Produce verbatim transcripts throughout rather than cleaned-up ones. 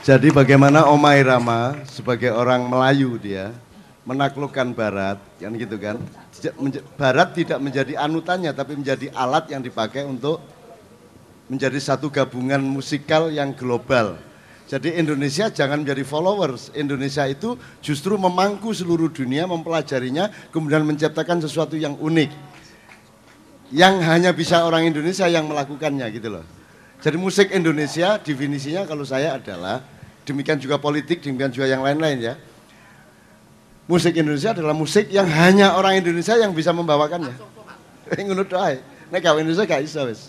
Jadi bagaimana Oma Irama sebagai orang Melayu dia menaklukkan Barat, kan gitu kan. Barat tidak menjadi anutannya tapi menjadi alat yang dipakai untuk menjadi satu gabungan musikal yang global. Jadi Indonesia jangan menjadi followers. Indonesia itu justru memangku seluruh dunia, mempelajarinya, kemudian menciptakan sesuatu yang unik. Yang hanya bisa orang Indonesia yang melakukannya gitu loh. Jadi musik Indonesia definisinya kalau saya adalah, demikian juga politik, demikian juga yang lain-lain ya. Musik Indonesia adalah musik yang hanya orang Indonesia yang bisa membawakannya. Ngono doae. Nek gawe Indonesia gak iso wis.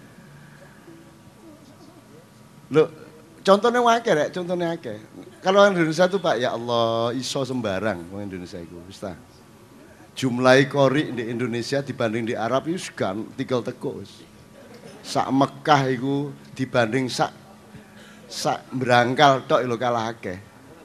Loh, contohnya akeh rek, contohnya akeh. Kalau orang Indonesia itu Pak, ya Allah, iso sembarang orang Indonesia itu, wis ta. Jumlah kori di Indonesia dibanding di Arab itu kan tinggal tekuk wis. Sak Mekah itu dibanding sak sak berangkal tok lho kalah akeh.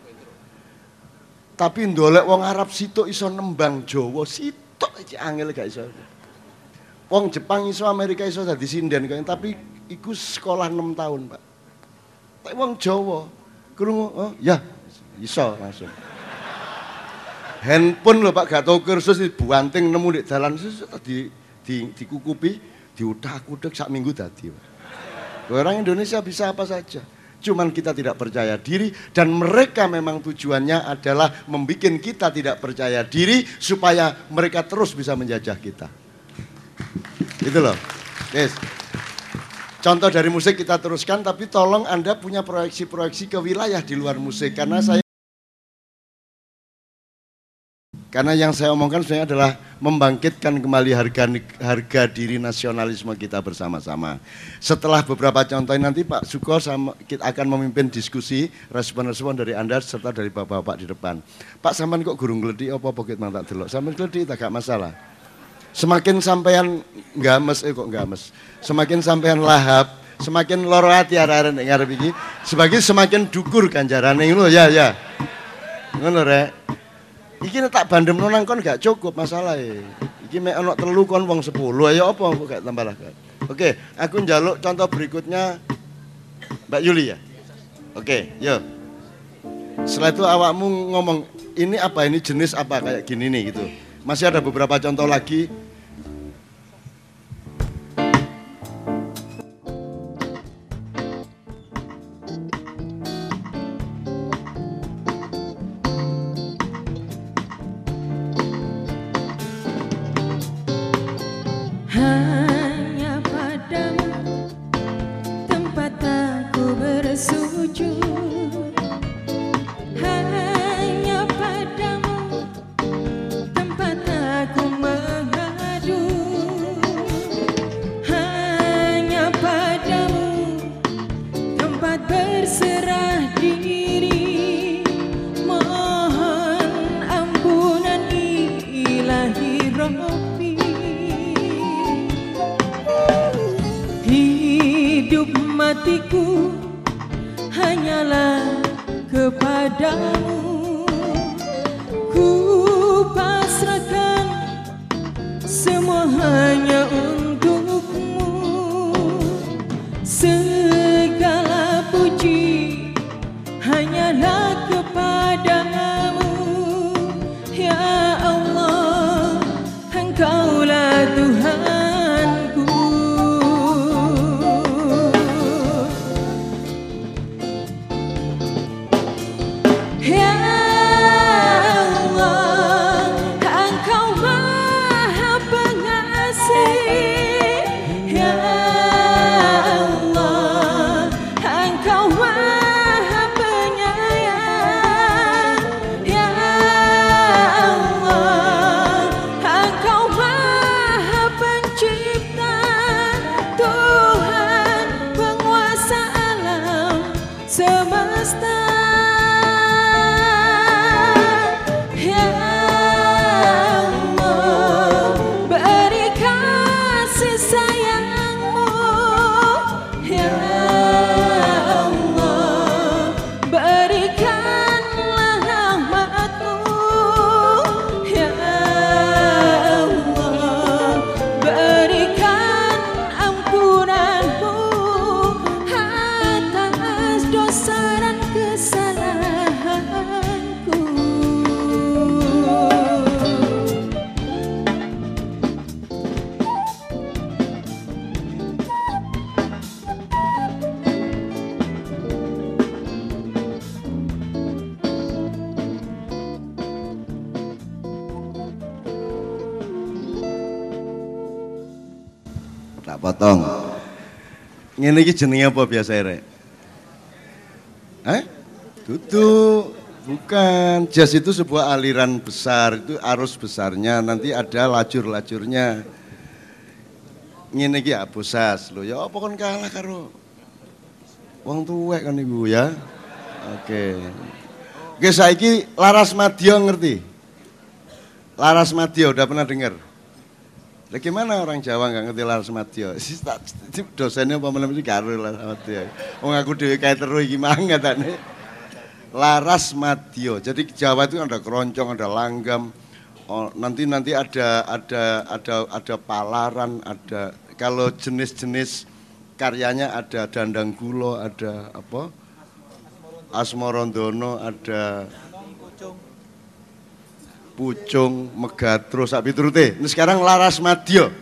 Tapi ndolek wong Arab sitok iso nembang Jawa sitok iki angel gak iso. Wong Jepang iso, Amerika iso dadi sinden kaya tapi iku sekolah enam tahun, Pak. Tapi wong Jawa krungu, oh ya iso langsung. Handphone lho Pak gak tau kursus dibuanting nemu di dalan di di dikukupi, diutak-utak sak minggu dadi. Orang Indonesia bisa apa saja. Cuman kita tidak percaya diri dan mereka memang tujuannya adalah membuat kita tidak percaya diri supaya mereka terus bisa menjajah kita. Itu loh. Yes. Contoh dari musik kita teruskan, tapi tolong Anda punya proyeksi-proyeksi ke wilayah di luar musik karena saya Karena yang saya omongkan sebenarnya adalah membangkitkan kembali harga harga diri nasionalisme kita bersama-sama. Setelah beberapa contoh nanti Pak Suko sama kita akan memimpin diskusi respon-respon dari Anda serta dari Bapak-bapak di depan. Pak sampean kok gurung gledi apa pokoknya mang tak delok. Sampean gledi tak gak masalah. Semakin sampean games eh kok games. Semakin sampean lahap, semakin loro ati arek-arek nek ngarep iki, sebagai semakin dukur ganjarane ngono ya ya. Ngono rek. Iki tak bandem nang kon gak cukup masalah e. Iki mek ana telu kon wong sepuluh ayo apa kok gak tambah lah. Oke, aku njaluk contoh berikutnya Mbak Yuli ya. Oke, yuk. Setelah itu awakmu ngomong ini apa ini jenis apa kayak gini nih gitu. Masih ada beberapa contoh lagi. Hanya padamu tempat aku bersujud, hanya padamu tempat aku mengadu, hanya padamu tempat berserah diri, mohon ampunan ilahi Rabbi. Hidup matiku hanyalah kepadamu, ku pasrahkan semua hanya untukmu, segala puji hanyalah kepadamu, ya Allah, Engkaulah Tuhanku. Ya Allah, Engkau Maha Pengasih. Ya Allah, Engkau Maha Penyayang. Ya Allah, Engkau Maha Pencipta, Tuhan penguasa alam semesta. potong. Ngene iki jenenge apa biasa rek? Eh? Duduk. Bukan, jazz itu sebuah aliran besar, itu arus besarnya, nanti ada lajur-lajurnya. Ngene iki ya bosas lho, ya apa kon kalah karo wong tuwek kan iku ya. Oke. Oke, saiki Laras Madya ngerti? Laras Madya udah pernah dengar? Lah gimana orang Jawa nggak ngerti Laras Madya? Dosennya apa meneh iki karo Laras Madya. Wong aku dhewe kae teru iki mang katane. Laras Madya. Jadi Jawa itu ada keroncong, ada langgam. Oh, nanti nanti ada ada ada ada palaran, ada kalau jenis-jenis karyanya ada Dandang Gulo, ada apa? Asmarandono, ada Pucung, Megatro, sak piturute. Nah, sekarang Laras Madya.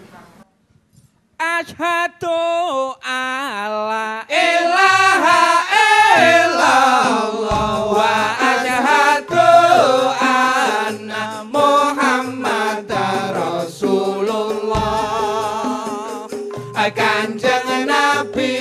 Asyhadu alla ilaha illallah wa asyhadu anna Muhammadar Rasulullah. Kanjeng Nabi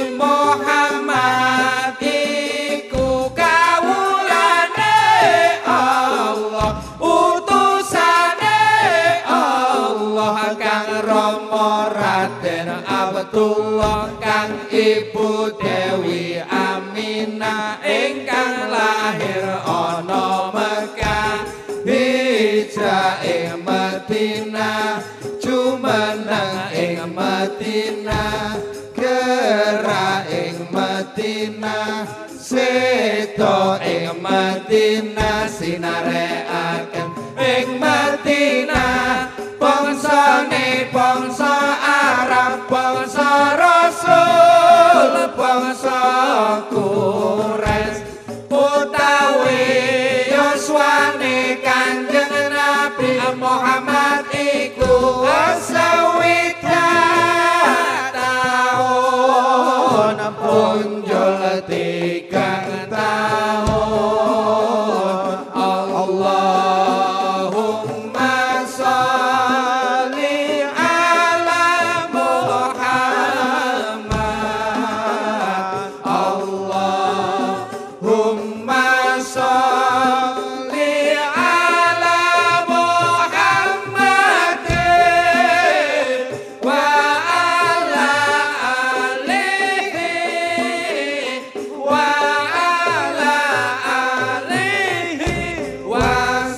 Muhammad iku kawulane Allah, utusane Allah kang Rama Raden Abdullah kang Ibu Dewi Aminah ingkang lahir ana Mekah hijrah ing Madinah jumeneng ing Madinah gerak ing Madinah sedo ing Madinah sinarekaken ing Madinah bangsane bangsa Arab bangsa Rasul bangsa Quraisy utawi yuswane Kanjeng Nabi Muhammad iku sawidak taun punjul tigang tahun Allahumma sholli ala Muhammad Allahumma sholli ala Muhammad wa ala alihi wa ala alihi wa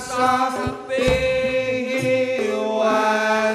sahbihi wa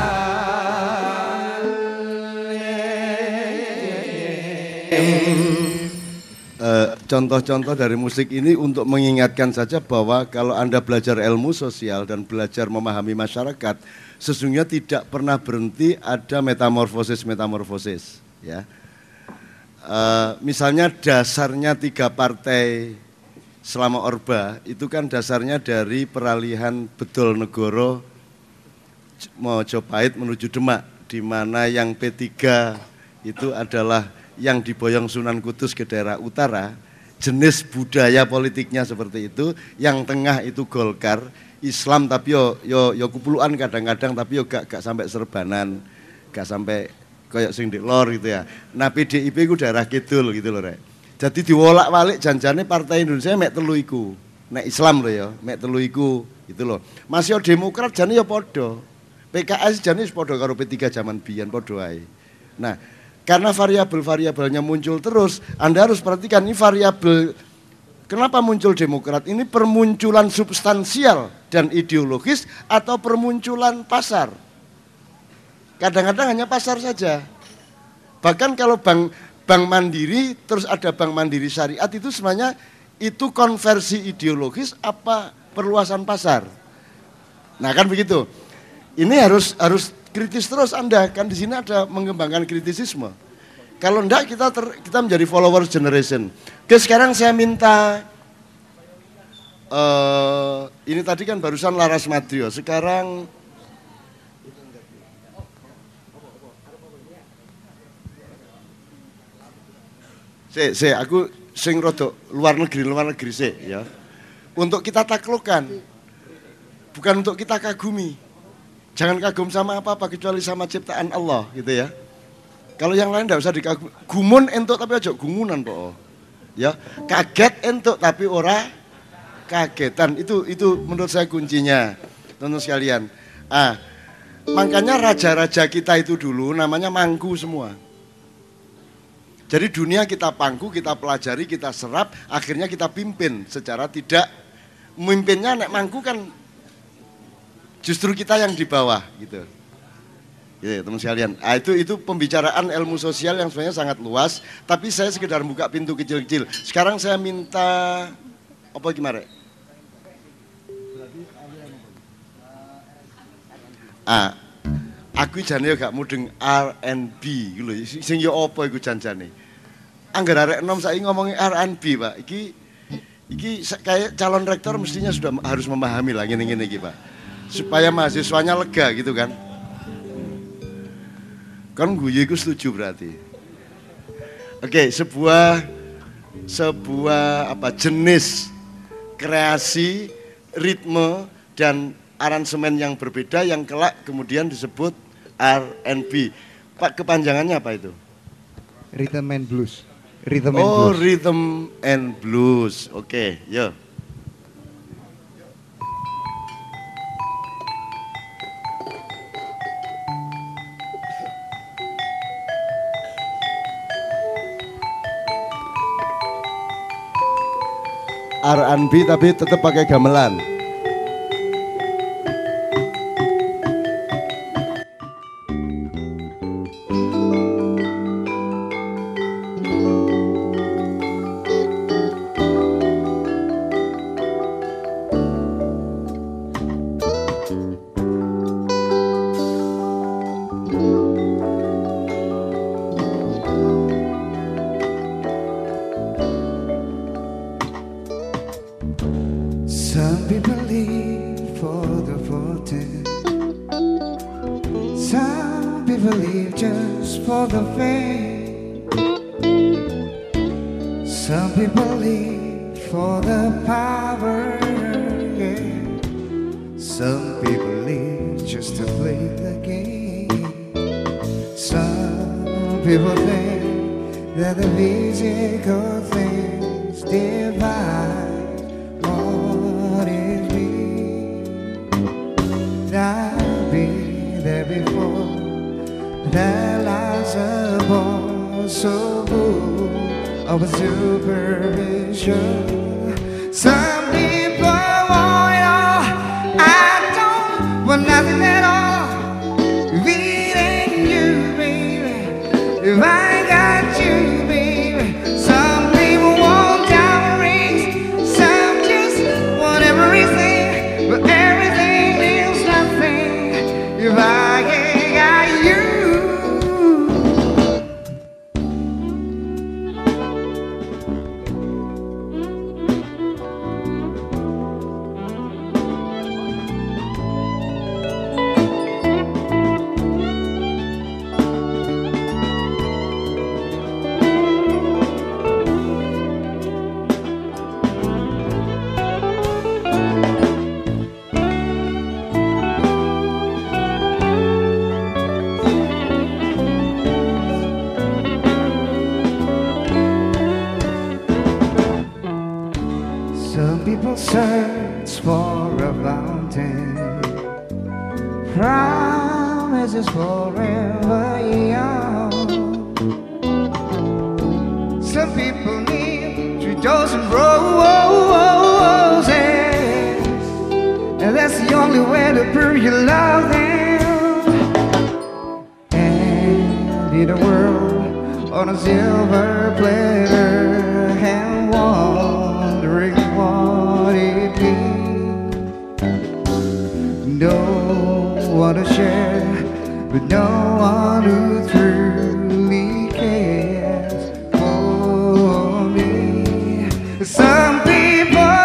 sallim. Eh, contoh-contoh dari musik ini untuk mengingatkan saja bahwa kalau Anda belajar ilmu sosial dan belajar memahami masyarakat, sesungguhnya tidak pernah berhenti ada metamorfosis-metamorfosis. Ya. Eh, misalnya dasarnya tiga partai selama Orba, itu kan dasarnya dari peralihan Bedol Negoro Mojopahit menuju Demak, di mana yang P tiga itu adalah yang diboyong Sunan Kudus ke daerah utara, jenis budaya politiknya seperti itu, yang tengah itu Golkar, Islam tapi yo yo yo kupuluan kadang-kadang tapi yo gak gak sampai serbanan, gak sampai kayak sing di lor gitu ya. Nah P D I P ku daerah kidul gitu loh rek. Jadi diwolak-walik janjane Partai Indonesia mek telu iku. Nek Islam loh ya, mek telu iku gitu loh. Masih Demokrat jane ya padha. P K S jane padha karo P tiga zaman biyen padha ae. Nah, karena variabel-variabelnya muncul terus, Anda harus perhatikan ini variabel. Kenapa muncul Demokrat? Ini permunculan substansial dan ideologis atau permunculan pasar? Kadang-kadang hanya pasar saja. Bahkan kalau bank bank mandiri, terus ada bank mandiri syariat, itu sebenarnya itu konversi ideologis apa perluasan pasar? Nah kan begitu. Ini harus harus kritis terus Anda, kan di sini ada mengembangkan kritisisme. Kalau enggak kita ter, kita menjadi followers generation. Oke, sekarang saya minta uh, ini tadi kan barusan Laras Madya. Sekarang se, se, aku sing rodok luar negeri, luar negeri se, ya. Untuk kita taklukkan, bukan untuk kita kagumi. Jangan kagum sama apa-apa kecuali sama ciptaan Allah, gitu ya. Kalau yang lain tidak usah dikagumi. Gumun entuk tapi aja gumunan po. Ya, kaget entuk tapi ora kagetan. Itu itu menurut saya kuncinya, teman-teman sekalian. Ah, makanya raja-raja kita itu dulu namanya mangku semua. Jadi dunia kita pangku, kita pelajari, kita serap, akhirnya kita pimpin secara tidak. Memimpinnya nek mangku kan justru kita yang di bawah gitu. Ya, teman sekalian. Ah, itu itu pembicaraan ilmu sosial yang sebenarnya sangat luas, tapi saya sekedar buka pintu kecil-kecil. Sekarang saya minta apa gimana? Ah, aku jane gak mudeng R and B gitu lho. Sing yo apa iku janjane? Angger arek enom saiki ngomongi R and B, Pak. Iki iki kayak calon rektor mestinya sudah harus memahami lah ngene-ngene iki, Pak. Supaya mahasiswanya lega gitu kan. Kan guyu iku setuju berarti. Oke, sebuah sebuah apa jenis kreasi, ritme dan aransemen yang berbeda yang kelak kemudian disebut R and B. Pak, kepanjangannya apa itu? Rhythm and blues. Rhythm and oh, blues. rhythm and blues. Oke, yo. R and B tapi tetap pakai gamelan. Some people live for the fortune. Some people live just for the fame. Some people live for the power. Yeah. Some people live just to play the game. Some people think that the physical things divide. I've been there before. Their lives are born so full of supervision. Some people want it all. I don't want nothing at all. If it ain't you, baby, if I got you, baby. Some people want diamond rings. Some just want everything, but everything. If I ain't got you. Some people search for a fountain, promises forever young. Some people need three dozen roses, and that's the only way to prove you love them. And in a world on a silver platter, and wondering what it means. No one to share, but no one who truly cares for me. Some people